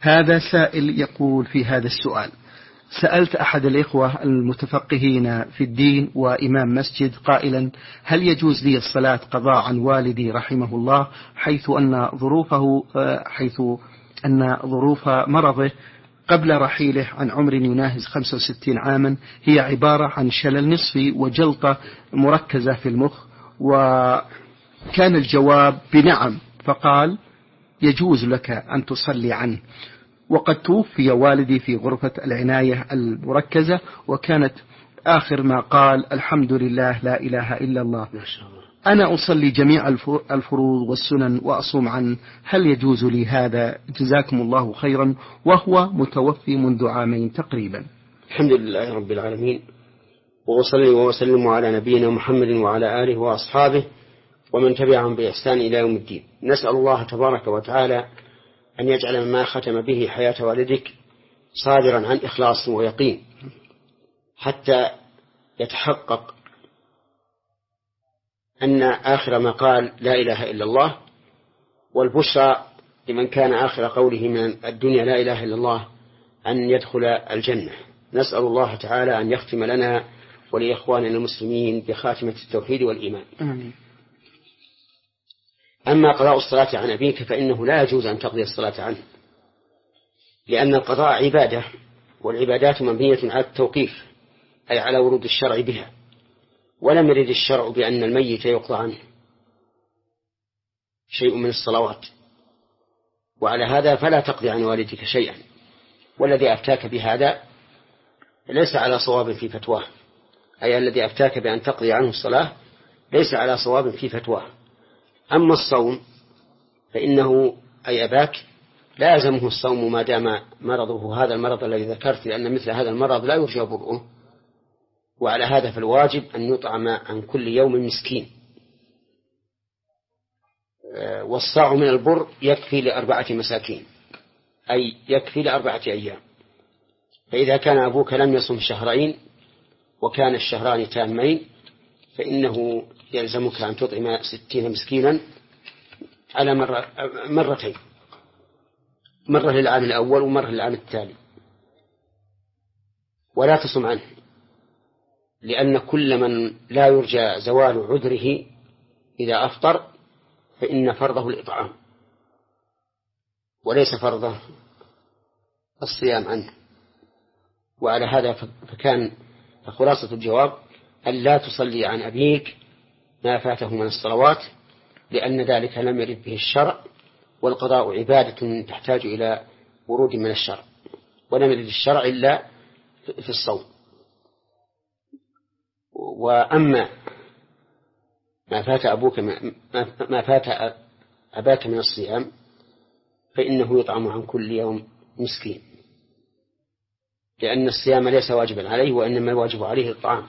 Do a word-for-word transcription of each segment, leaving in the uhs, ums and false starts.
هذا سائل يقول في هذا السؤال: سألت أحد الإخوة المتفقهين في الدين وإمام مسجد قائلا: هل يجوز لي الصلاة قضاء عن والدي رحمه الله، حيث أن ظروفه حيث أن ظروف مرضه قبل رحيله عن عمر يناهز خمسة وستين عاما هي عبارة عن شلل نصفي وجلطة مركزة في المخ؟ وكان الجواب بنعم، فقال: يجوز لك أن تصلي عنه، وقد توفي والدي في غرفة العناية المركزة، وكانت آخر ما قال: الحمد لله لا إله إلا الله. أنا أصلي جميع الفروض والسنن وأصوم عنه، هل يجوز لي هذا؟ جزاكم الله خيرا، وهو متوفي منذ عامين تقريبا. الحمد لله رب العالمين، وأصلي وأسلم على نبينا محمد وعلى آله وأصحابه ومن تبعهم بإحسان إلى يوم الدين. نسأل الله تبارك وتعالى أن يجعل ما ختم به حياة والدك صادرا عن إخلاص ويقين، حتى يتحقق أن آخر ما قال لا إله إلا الله، والبشرى لمن كان آخر قوله من الدنيا لا إله إلا الله أن يدخل الجنة. نسأل الله تعالى أن يختم لنا ولإخواننا المسلمين بخاتمة التوحيد والإيمان. آمين. أما قضاء الصلاة عن أبيك فإنه لا يجوز أن تقضي الصلاة عنه، لأن القضاء عبادة، والعبادات مبنية على التوقيف، أي على ورود الشرع بها، ولم يرد الشرع بأن الميت يقضى عنه شيء من الصلوات، وعلى هذا فلا تقضي عن والدك شيئا. والذي أفتاك بهذا ليس على صواب في فتواه، أي الذي أفتاك بأن تقضي عنه الصلاة ليس على صواب في فتواه. أما الصوم فإنه أي أباك لازمه الصوم ما دام مرضه هذا المرض الذي ذكرت، لأن مثل هذا المرض لا يرجى برؤه، وعلى هذا فالواجب أن يطعم عن كل يوم مسكين، والصاع من البر يكفي لأربعة مساكين، أي يكفي لأربعة أيام. فإذا كان أبوك لم يصم شهرين وكان الشهران تامين فإنه يلزمك أن تطعم ستين مسكينا على مرة مرتين، مرة للعام الأول ومرة للعام التالي، ولا تصم عنه، لأن كل من لا يرجى زوال عذره إذا أفطر فإن فرضه الإطعام وليس فرضه الصيام عنه. وعلى هذا فكان خلاصة الجواب أن لا تصلي عن أبيك ما فاته من الصلوات، لأن ذلك لم يرد به الشرع، والقضاء عبادة تحتاج إلى ورود من الشرع، ولم يرد الشرع إلا في الصوم. وأما ما فات أبوك ما فات أباك من الصيام فإنه يطعم عن كل يوم مسكين، لأن الصيام ليس واجبا عليه، وإنما الواجب عليه الطعام.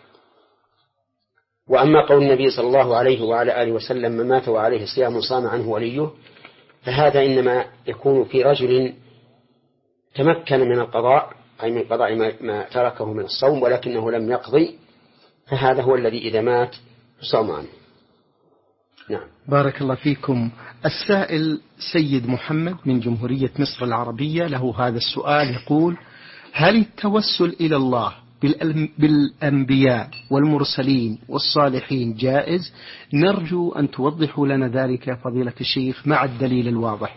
وأما قول النبي صلى الله عليه وعلى آله وسلم: من مات وعليه صيام صام عنه وليه، فهذا إنما يكون في رجل تمكن من القضاء، أي من قضاء ما تركه من الصوم ولكنه لم يقضي، فهذا هو الذي إذا مات صام عنه. نعم. بارك الله فيكم. السائل سيد محمد من جمهورية مصر العربية له هذا السؤال، يقول: هل التوسل إلى الله بالأنبياء والمرسلين والصالحين جائز؟ نرجو أن توضحوا لنا ذلك فضيلة الشيخ مع الدليل الواضح.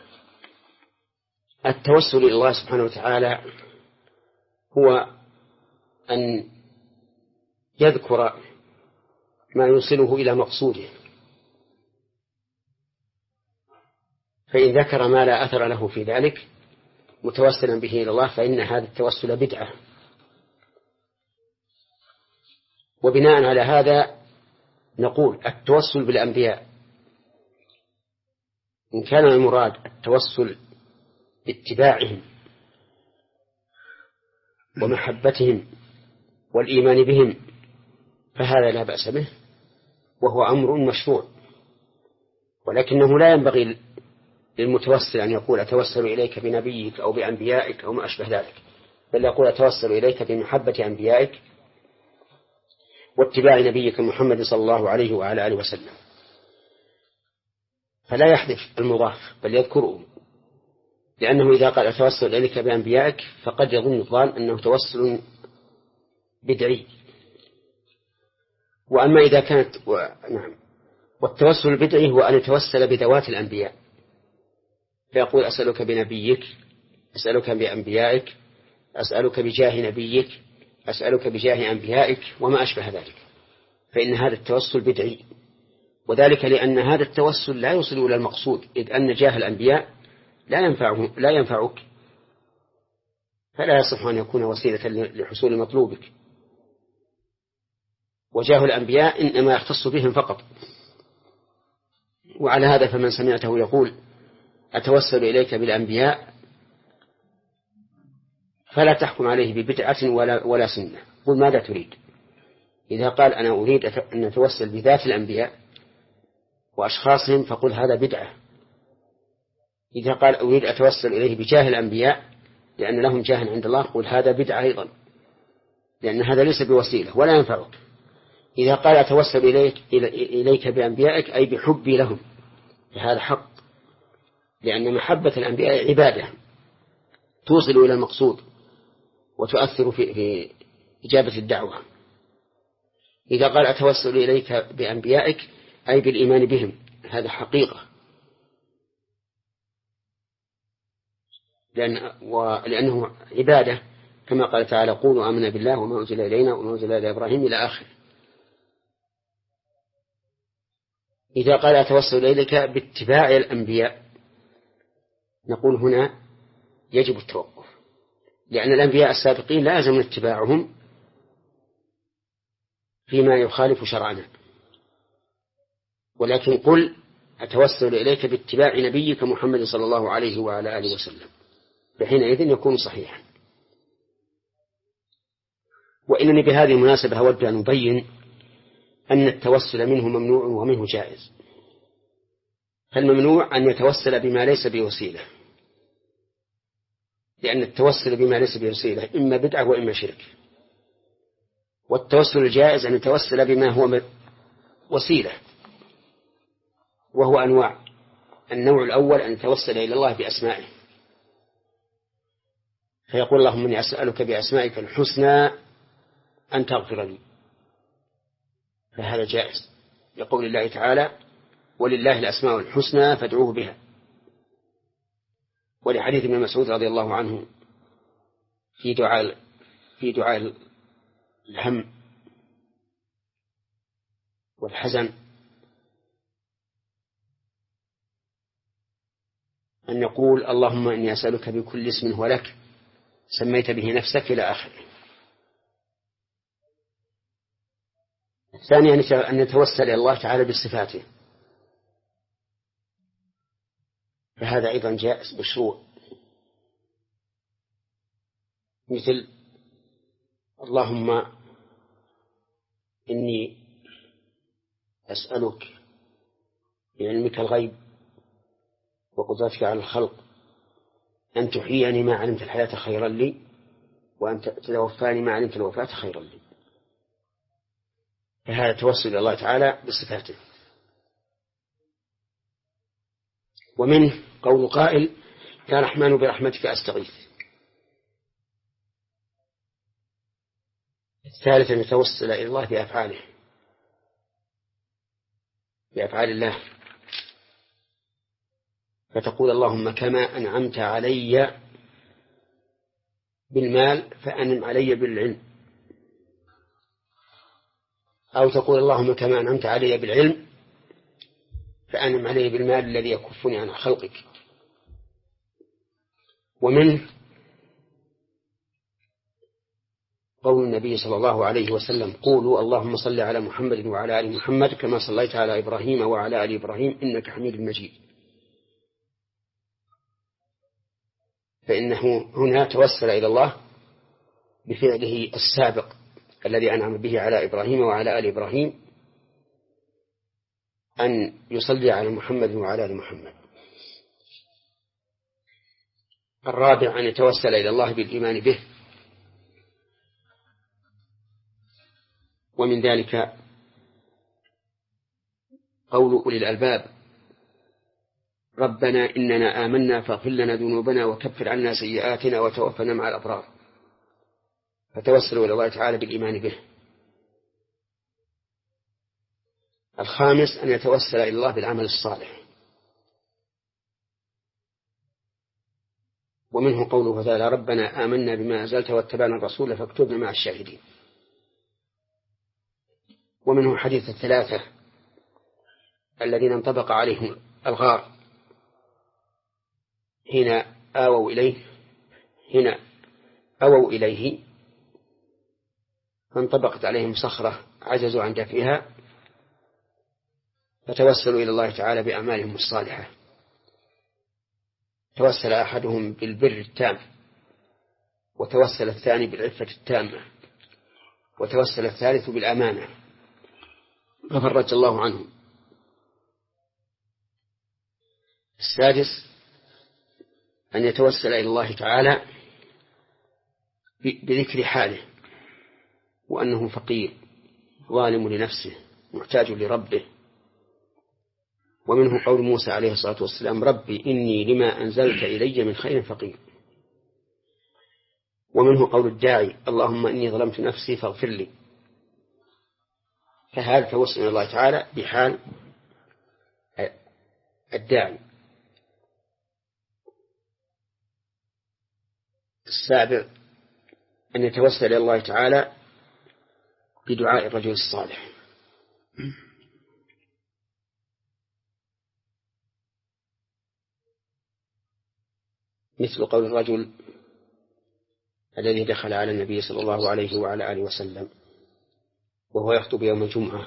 التوسل إلى الله سبحانه وتعالى هو أن يذكر ما يوصله إلى مقصوده، فإن ذكر ما لا أثر له في ذلك متوسلا به إلى الله فإن هذا التوسل بدعة. وبناء على هذا نقول التوسل بالأنبياء إن كان المراد التوسل باتباعهم ومحبتهم والإيمان بهم فهذا لا بأس به، وهو أمر مشروع، ولكنه لا ينبغي للمتوسل أن يقول أتوسل إليك بنبيك أو بأنبيائك أو ما أشبه ذلك، بل يقول أتوسل إليك بمحبة أنبيائك واتباع نبيك محمد صلى الله عليه وعلى آله وسلم، فلا يحذف المضاف بل يذكره، لأنه إذا قال أتوسل إليك بأنبيائك فقد يظن الظان أنه توسل بدعي. وأما إذا كانت و... نعم والتوسل البدعي هو أن يتوسل بذوات الأنبياء، فيقول أسألك بنبيك، أسألك بأنبيائك، أسألك بجاه نبيك، أسألك بجاه أنبيائك وما أشبه ذلك، فإن هذا التوسل بدعي، وذلك لأن هذا التوسل لا يوصل إلى المقصود، إذ أن جاه الأنبياء لا ينفعه لا ينفعك، فلا يصح أن يكون وسيلة لحصول مطلوبك. وجاه الأنبياء إنما يختص بهم فقط. وعلى هذا فمن سمعته يقول أتوسل إليك بالأنبياء فلا تحكم عليه ببدعة ولا, ولا سنة، قل ماذا تريد. إذا قال أنا أريد أن أتوسل بذات الأنبياء وأشخاصهم فقل هذا بدعة. إذا قال أريد أتوسل إليه بجاه الأنبياء لأن لهم جاه عند الله قل هذا بدعة أيضا، لأن هذا ليس بوسيلة ولا ينفعك. إذا قال أتوسل إليك, إليك بأنبيائك أي بحبي لهم، فهذا حق، لأن محبة الأنبياء عبادة توصل إلى المقصود وتؤثر في, في إجابة الدعوة. إذا قال أتوسل إليك بأنبيائك أي بالإيمان بهم، هذا حقيقة، لأن ولأنه عبادة، كما قال تعالى قولوا آمنا بالله وما أنزل إلينا وما أنزل إلى إبراهيم إلى آخر. إذا قال أتوسل إليك باتباع الأنبياء نقول هنا يجب التوقف، لأن الأنبياء السابقين لا يلزم اتباعهم فيما يخالف شرعنا، ولكن قل أتوسل إليك باتباع نبيك محمد صلى الله عليه وعلى آله وسلم، فحينئذ يكون صحيحا. وإنني بهذه المناسبة أود أن أبين أن التوسل منه ممنوع ومنه جائز. فالممنوع أن يتوسل بما ليس بوسيلة، لأن التوسل بما ليس بوسيلة إما بدعة وإما شرك. والتوسل الجائز أن يتوسل بما هو وسيلة، وهو أنواع. النوع الأول أن يتوسل إلى الله بأسمائه، فيقول اللهم إني أسألك بأسمائك الحسنى أن تغفر لي، فهذا جائز، يقول الله تعالى ولله الأسماء الحسنى فادعوه بها، ولحديث ابن مسعود رضي الله عنه في دعاء في دعاء الهم والحزن أن يقول اللهم إني أسألك بكل اسم هو لك سميت به نفسك إلى آخره. الثاني أن يتوسل إلى الله تعالى بصفاته، فهذا أيضا جائز مشروع، مثل اللهم إني أسألك بعلمك الغيب وقدرتك على الخلق أن تحييني ما علمت الحياة خيرا لي وأن تتوفاني ما علمت الوفاة خيرا لي، فهذا توسل إلى الله تعالى بصفاته. ومنه قول قائل يا رحمن برحمتك أستغيث. الثالث أن يتوسل إلى الله بأفعاله، بأفعال الله، فتقول اللهم كما أنعمت علي بالمال فأنعم علي بالعلم، أو تقول اللهم كما أنعمت علي بالعلم فأنعم علي بالمال الذي يكفني عن خلقك. ومنه قول النبي صلى الله عليه وسلم قولوا اللهم صل على محمد وعلى آل محمد كما صليت على إبراهيم وعلى آل إبراهيم إنك حميد مجيد، فإنه هنا توسل إلى الله بفعله السابق الذي أنعم به على إبراهيم وعلى آل إبراهيم أن يصلي على محمد وعلى آل محمد. الرابع أن يتوسل إلى الله بالإيمان به، ومن ذلك قول أولي الألباب ربنا إننا آمنا فاغفر لنا ذنوبنا وكفر عنا سيئاتنا وتوفنا مع الأبرار، فتوسلوا إلى الله تعالى بالإيمان به. الخامس أن يتوسل إلى الله بالعمل الصالح، ومنه قوله تعالى ربنا آمنا بما أنزلت واتبعنا الرسول فاكتبنا مع الشاهدين. ومنه حديث الثلاثة الذين انطبق عليهم الغار هنا آووا إليه هنا أووا إليه فانطبقت عليهم صخرة عجزوا عن دفعها فتوسلوا إلى الله تعالى بأعمالهم الصالحة. توسل أحدهم بالبر التام، وتوسل الثاني بالعفة التامة، وتوسل الثالث بالأمانة ففرج الله عنهم. السادس أن يتوسل إلى الله تعالى بذكر حاله وأنه فقير ظالم لنفسه محتاج لربه. ومنه قول موسى عليه الصلاة والسلام ربي إني لما أنزلت إلي من خير فقير. ومنه قول الداعي اللهم إني ظلمت نفسي فاغفر لي. فهذا توسل إلى الله تعالى بحال الداعي. السابع أن يتوسل إلى الله تعالى بدعاء الرجل الصالح، مثل قول الرجل الذي دخل على النبي صلى الله عليه وعلى آله وسلم وهو يخطب يوم الجمعة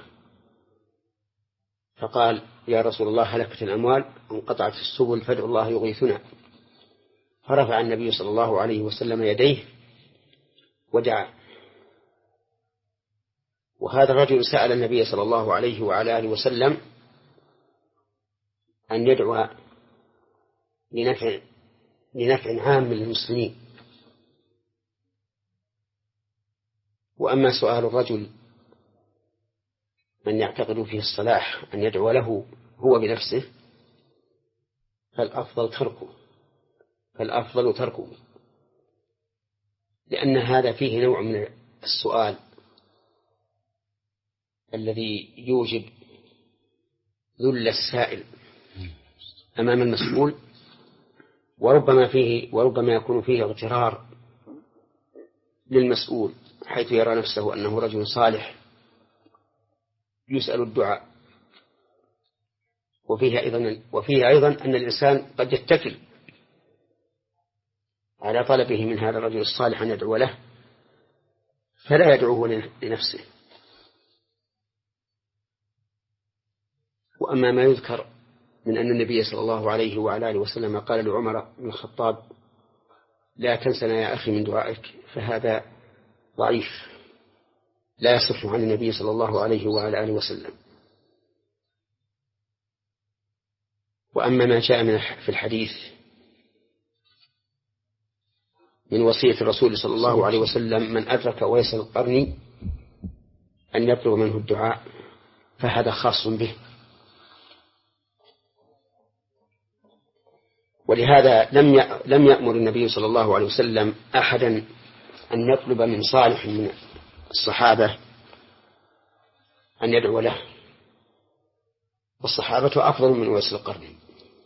فقال يا رسول الله هلكت الأموال وانقطعت السبل فادعوا الله يغيثنا. فرفع النبي صلى الله عليه وسلم يديه ودعا. وهذا الرجل سأل النبي صلى الله عليه وعلى آله وسلم أن يدعو لنفع لنفع عام للمسلمين. وأما سؤال الرجل من يعتقد فيه الصلاح أن يدعو له هو بنفسه فالأفضل تركه فالأفضل تركه لأن هذا فيه نوع من السؤال الذي يوجب ذل السائل أمام المسؤول، وربما فيه وربما يكون فيه اغترار للمسؤول حيث يرى نفسه أنه رجل صالح يسأل الدعاء. وفيه أيضا وفيه أيضا أن الإنسان قد يتكل على طلبه من هذا الرجل الصالح أن يدعو له فلا يدعوه لنفسه. وأما ما يذكر من أن النبي صلى الله عليه وعلى آله وسلم قال لعمر بن الخطاب لا تنسنا يا أخي من دعائك فهذا ضعيف لا يصح عن النبي صلى الله عليه وعلى آله وسلم. وأما ما جاء من في الحديث من وصية الرسول صلى الله عليه وسلم من أدرك ويس القرن أن يطلب منه الدعاء فهذا خاص به. ولهذا لم لم يأمر النبي صلى الله عليه وسلم أحدا أن يطلب من صالح من الصحابة أن يدعو له، والصحابة أفضل من ويس القرن.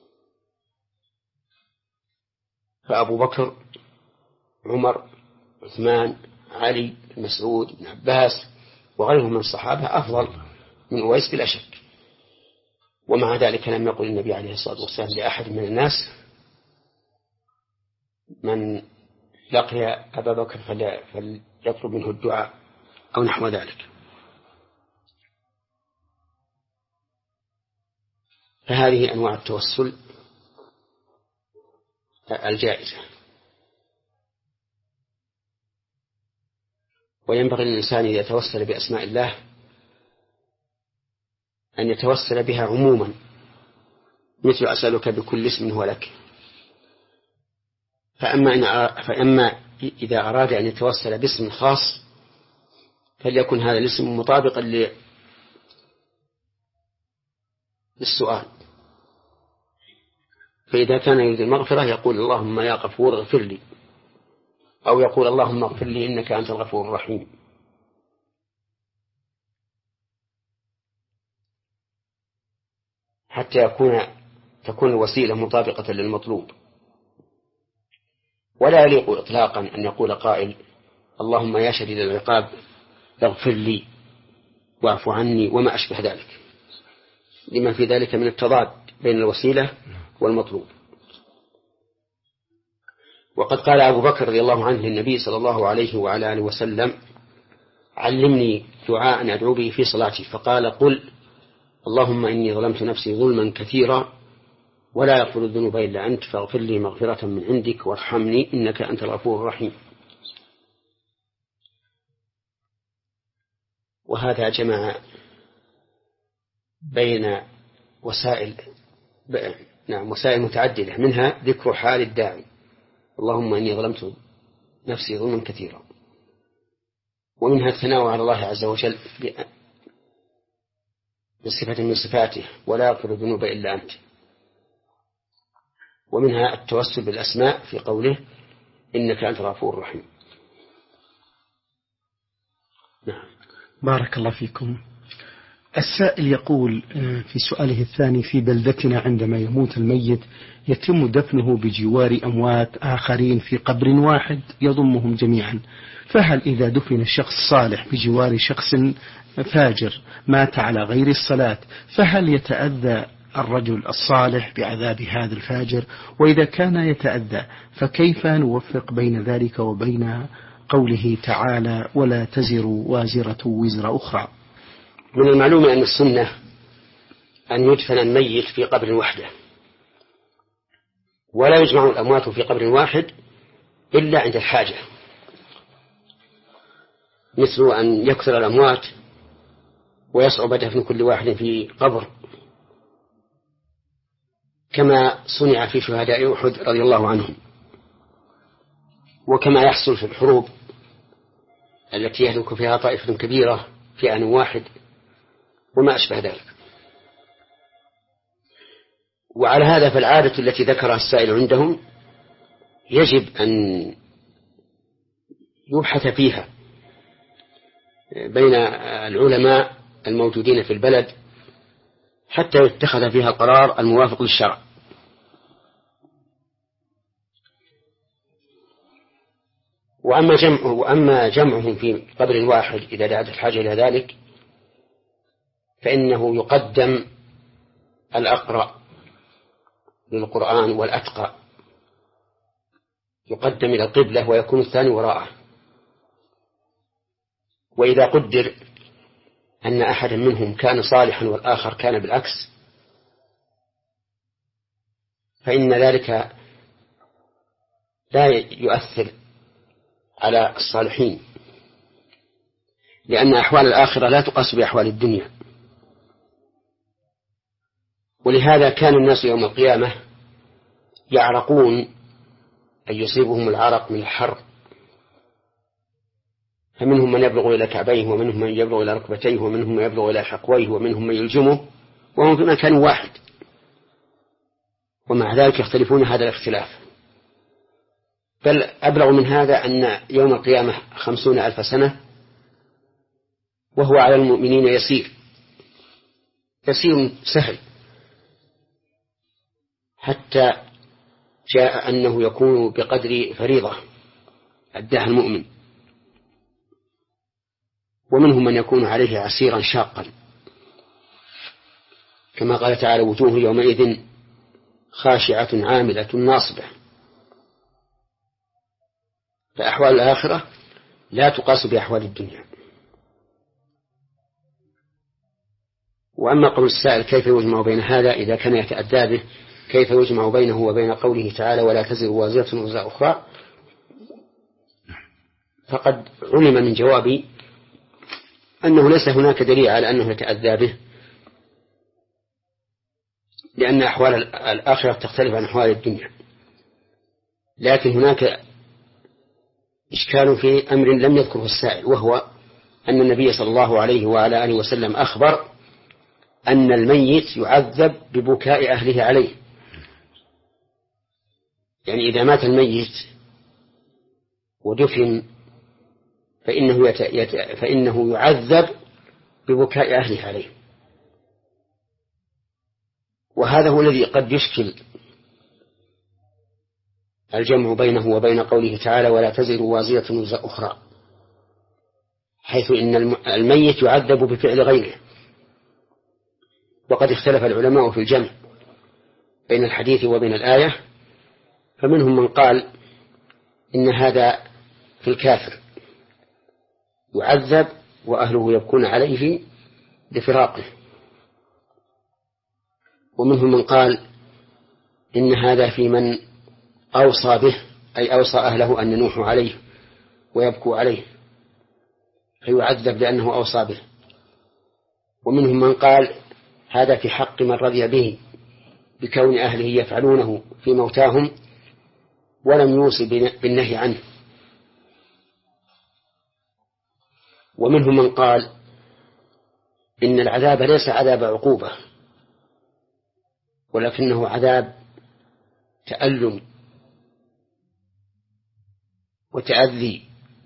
فأبو بكر عمر عثمان علي مسعود بن عباس وغيرهم من الصحابة أفضل من أويس بلا شك. ومع ذلك لم يقل النبي عليه الصلاة والسلام لأحد من الناس من لقي أبا بكر فليطلب منه الدعاء أو نحو ذلك. فهذه أنواع التوسل الجائزة. وينبغي للإنسان إذا توسل بأسماء الله أن يتوسل بها عموما، مثل أسألك بكل اسم هو لك. فأما, إن فأما إذا أراد أن يتوسل باسم خاص فليكن هذا الاسم مطابقا للسؤال. فإذا كان يريد المغفرة يقول اللهم يا غفور اغفر لي، أو يقول اللهم اغفر لي إنك أنت الغفور الرحيم. حتى يكون تكون الوسيلة مطابقة للمطلوب. ولا يليق إطلاقا أن يقول قائل اللهم يا شديد العقاب اغفر لي واعف عني وما أشبه ذلك، لما في ذلك من التضاد بين الوسيلة والمطلوب. وقد قال أبو بكر رضي الله عنه للنبي صلى الله عليه وعلى آله وسلم علمني دعاء أدعو به في صلاتي، فقال قل اللهم إني ظلمت نفسي ظلما كثيرا ولا يغفر الذنوب إلا أنت فاغفر لي مغفرة من عندك وارحمني إنك أنت الغفور الرحيم. وهذا جمع بين وسائل نعم وسائل متعددة، منها ذكر حال الداعي اللهم إني ظلمت نفسي ظلما كثيرا، ومنها الثناء على الله عز وجل بصفة من صفاته ولا يغفر الذنوب إلا أنت، ومنها التوسل بالأسماء في قوله إنك أنت الغفور الرحيم. نعم. بارك الله فيكم. السائل يقول في سؤاله الثاني في بلدتنا عندما يموت الميت يتم دفنه بجوار أموات آخرين في قبر واحد يضمهم جميعا، فهل إذا دفن شخص صالح بجوار شخص فاجر مات على غير الصلاة فهل يتأذى الرجل الصالح بعذاب هذا الفاجر؟ وإذا كان يتأذى فكيف نوفق بين ذلك وبين قوله تعالى ولا تزر وازرة وزر أخرى؟ من المعلوم أن السنة أن يدفن الميت في قبر وحده، ولا يجمع الأموات في قبر واحد إلا عند الحاجة، مثل أن يكثر الأموات ويصعب دفن كل واحد في قبر، كما صنع في شهداء أحد رضي الله عنهم، وكما يحصل في الحروب التي يهلك فيها طائفة كبيرة في آن واحد وما أشبه ذلك. وعلى هذا فالعادة التي ذكرها السائل عندهم يجب أن يبحث فيها بين العلماء الموجودين في البلد حتى يتخذ فيها القرار الموافق للشرع. وأما جمع وأما جمعهم في قبر واحد إذا دعت الحاجة إلى ذلك فإنه يقدم الأقرأ للقرآن والأتقى، يقدم إلى القبلة ويكون الثاني وراءه. وإذا قدر أن أحد منهم كان صالحا والآخر كان بالعكس فإن ذلك لا يؤثر على الصالحين، لأن أحوال الآخرة لا تقاس بأحوال الدنيا. ولهذا كان الناس يوم القيامة يعرقون أن يصيبهم العرق من الحر، فمنهم من يبلغ إلى كعبيه ومنهم من يبلغ إلى ركبتيه ومنهم من يبلغ إلى حقويه ومنهم من يلجمه وهم في مكان واحد، ومع ذلك يختلفون هذا الاختلاف. بل أبلغ من هذا أن يوم القيامة خمسون ألف سنة وهو على المؤمنين يسير يسير سهل، حتى جاء أنه يكون بقدر فريضة أداها المؤمن، ومنهم من يكون عليه عسيرا شاقا، كما قال تعالى وجوه يومئذ خاشعة عاملة ناصبة. فأحوال الآخرة لا تقاس بأحوال الدنيا. وأما قول السائل كيف يجمع بين هذا إذا كان يتأدى به، كيف يجمع بينه وبين قوله تعالى ولا تزر وازرة وزر أخرى، فقد علم من جوابي أنه ليس هناك دليل على أنه يتأذى به، لأن أحوال الآخرة تختلف عن أحوال الدنيا. لكن هناك إشكال في أمر لم يذكره السائل، وهو أن النبي صلى الله عليه وعلى آله وسلم أخبر أن الميت يعذب ببكاء أهله عليه، يعني إذا مات الميت ودفن فإنه, يت... يت... فإنه يعذب ببكاء أهله عليه. وهذا هو الذي قد يشكل الجمع بينه وبين قوله تعالى ولا تزر وازرة وزر أخرى، حيث إن الميت يعذب بفعل غيره. وقد اختلف العلماء في الجمع بين الحديث وبين الآية، فمنهم من قال إن هذا في الكافر يعذب وأهله يبكون عليه لفراقه، ومنهم من قال إن هذا في من أوصى به، أي أوصى أهله أن ينوحوا عليه ويبكوا عليه فيعذب لأنه أوصى به. ومنهم من قال هذا في حق من رضي به بكون أهله يفعلونه في موتاهم ولم يوصي بالنهي عنه. ومنهم من قال إن العذاب ليس عذاب عقوبة ولكنه عذاب تألم وتأذي،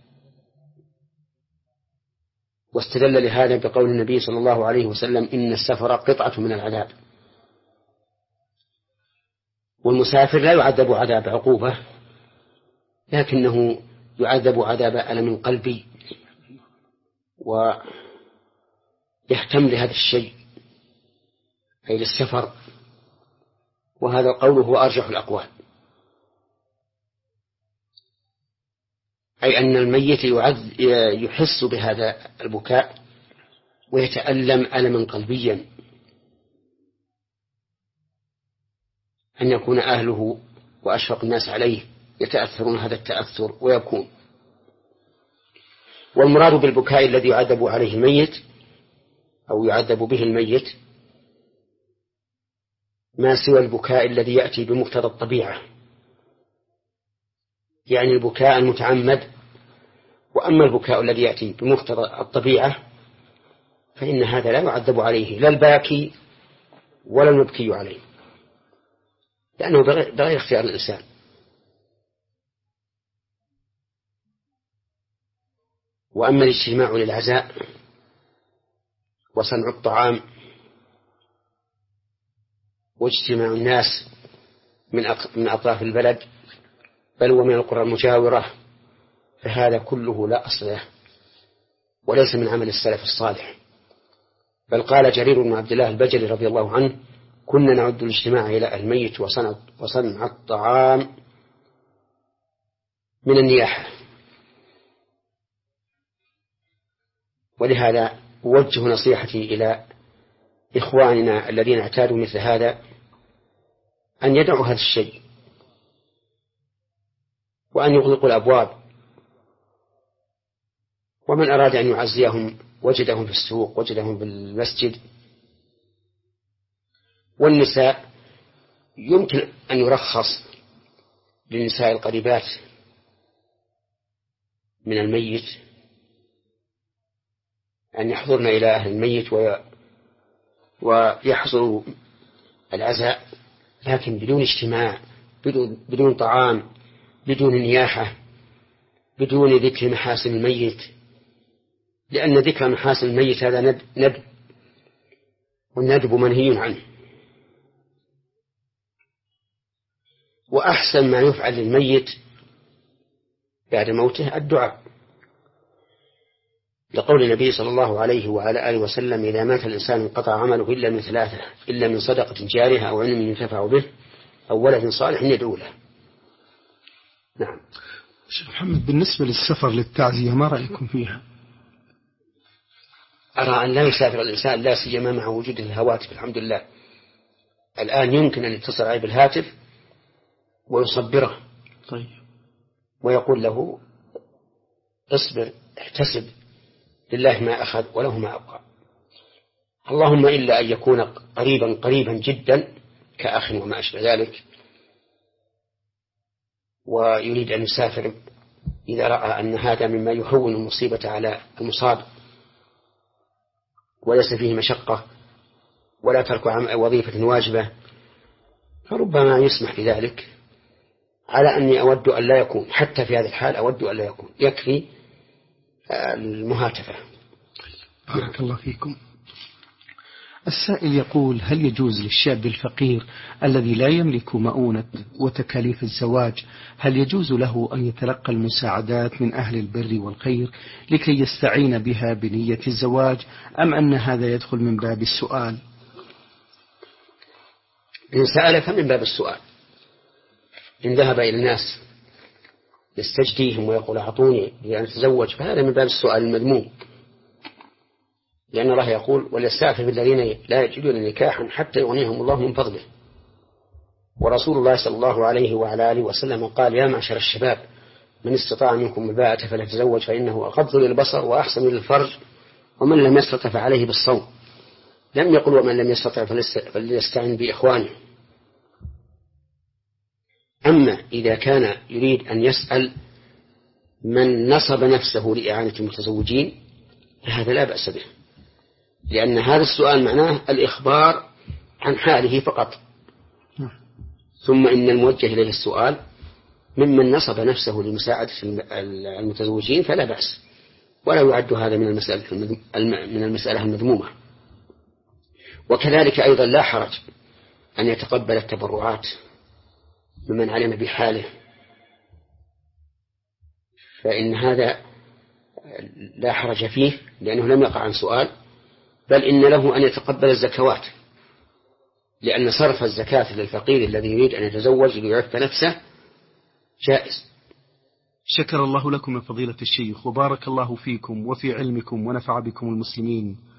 واستدل لهذا بقول النبي صلى الله عليه وسلم إن السفر قطعة من العذاب. والمسافر لا يعذب عذاب عقوبة لكنه يعذب عذاب ألم قلبي ويهتم لهذا الشيء أي للسفر، وهذا القول هو أرجح الأقوال، أي أن الميت يحس بهذا البكاء ويتألم ألما قلبيا أن يكون أهله وأشفق الناس عليه يتأثرون هذا التأثر ويبكون. والمراد بالبكاء الذي يعذب عليه الميت أو يعذب به الميت ما سوى البكاء الذي يأتي بمقتضى الطبيعة، يعني البكاء المتعمد. وأما البكاء الذي يأتي بمقتضى الطبيعة فإن هذا لا يعذب عليه لا الباكي ولا المبكي عليه، لأنه بغير اختيار الإنسان. وأما الاجتماع للعزاء وصنع الطعام واجتماع الناس من أطراف البلد بل ومن القرى المجاورة فهذا كله لا أصل له وليس من عمل السلف الصالح. بل قال جرير بن عبد الله البجلي رضي الله عنه كنا نعد الاجتماع إلى الميت وصنع, وصنع الطعام من النياحة. ولهذا أوجه نصيحتي إلى إخواننا الذين اعتادوا مثل هذا أن يدعوا هذا الشيء وأن يغلقوا الأبواب، ومن أراد أن يعزيهم وجدهم في السوق وجدهم في المسجد. والنساء يمكن أن يرخص للنساء القريبات من الميت أن يحضرن إلى أهل الميت ويحضروا العزاء، لكن بدون اجتماع، بدون طعام، بدون نياحة، بدون ذكر محاسن الميت، لأن ذكر محاسن الميت هذا ندب, ندب والندب منهي عنه. وأحسن ما يفعل للميت بعد موته الدعاء، لقول النبي صلى الله عليه وعلى آله وسلم إذا مات الإنسان انقطع عمله إلا من ثلاثة، إلا من صدقة جارية أو علم ينتفع به أو ولد صالح يدعو له. نعم. شيخ محمد، بالنسبة للسفر للتعزية ما رأيكم فيها؟ أرى أن لا يسافر الإنسان لا سيما مع وجود الهواتف. الحمد لله الآن يمكن أن يتصل عليه بالهاتف ويصبره طيب. ويقول له اصبر احتسب لله ما أخذ وله ما أبقى، اللهم إلا أن يكون قريبا قريبا جدا كأخ وما أشبه ذلك، ويريد أن يسافر إذا رأى أن هذا مما يهون المصيبة على المصاب وليس فيه مشقة ولا ترك وظيفة واجبة، فربما يسمح بذلك على أني أود أن لا يكون، حتى في هذه الحال أود أن لا يكون، يكفي المهاتفة. بارك الله فيكم. السائل يقول: هل يجوز للشاب الفقير الذي لا يملك مؤونة وتكاليف الزواج، هل يجوز له أن يتلقى المساعدات من أهل البر والخير لكي يستعين بها بنية الزواج، أم أن هذا يدخل من باب السؤال؟ إن سأل فمن باب السؤال. إن ذهب إلى الناس يستجديهم ويقول أعطوني لأن أتزوج فهذا من باب السؤال المذموم، لأن الله يقول: وليستعفف الذين لا يجدون نكاحا حتى يغنيهم الله من فضله. ورسول الله صلى الله عليه وعلى آله وسلم قال: يا معشر الشباب من استطاع منكم الباءة فليتزوج فإنه أغض للبصر وأحسن للفرج ومن لم يستطع فعليه بالصوم. لم يقل ومن لم يستطع فليستعن بإخوانه. أما إذا كان يريد أن يسأل من نصب نفسه لإعانة المتزوجين فهذا لا بأس به، لأن هذا السؤال معناه الإخبار عن حاله فقط. ثم إن الموجه إليه السؤال ممن نصب نفسه لمساعدة المتزوجين فلا بأس، ولا يعد هذا من المسألة من المسألة المذمومة. وكذلك أيضا لا حرج أن يتقبل التبرعات ممن علم بحاله، فإن هذا لا حرج فيه لأنه لم يقع عن سؤال، بل إن له أن يتقبل الزكوات، لأن صرف الزكاة للفقير الذي يريد أن يتزوج ليعف نفسه جائز. شكر الله لكم يا فضيلة الشيخ، وبارك الله فيكم وفي علمكم ونفع بكم المسلمين.